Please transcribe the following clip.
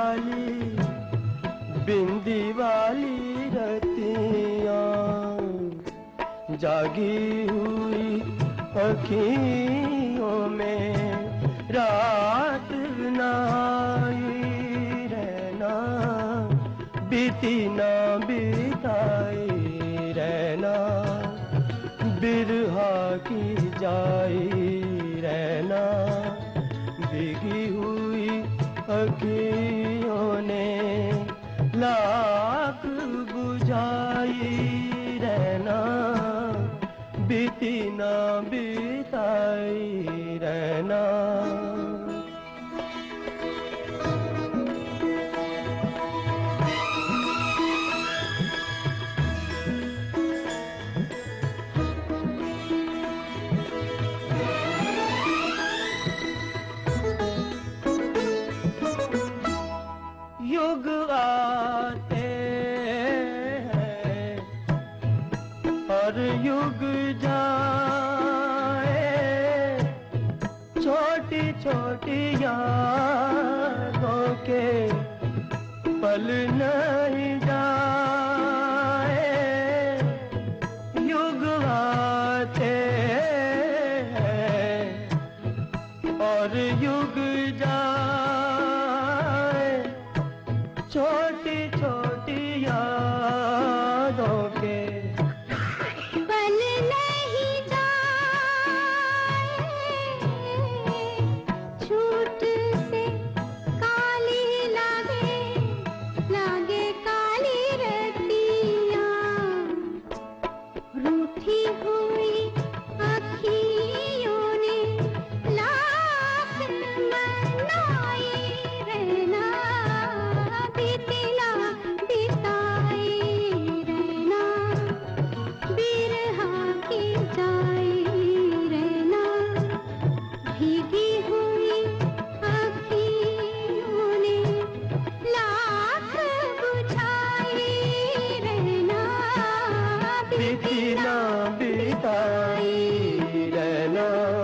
वाली बिंदी वाली रतियां, जागी हुई अखियों में रात नाई रहना, बीती ना बिताई रहना, बिरहा की जाई रहना, भीगी हुई अखियों ने लाख बुझाई रहना, बीती ना बिताई रहना। युग आते हैं और युग जाए, छोटी छोटी यादों के पल नहीं जाए। युग आते हैं और युग जाए, छोटी छोटी यादों के पल नहीं जाए, छूट से काली लागे, लागे काली रतियां, रूठी हुई अखियों ने लाख मनाई रहना, बीती ना बिताई रहना, बिरहा की जाई रहना, भीगी हुई अखियों ने लाख बुझाई रहना, बीती ना बिताई रहना।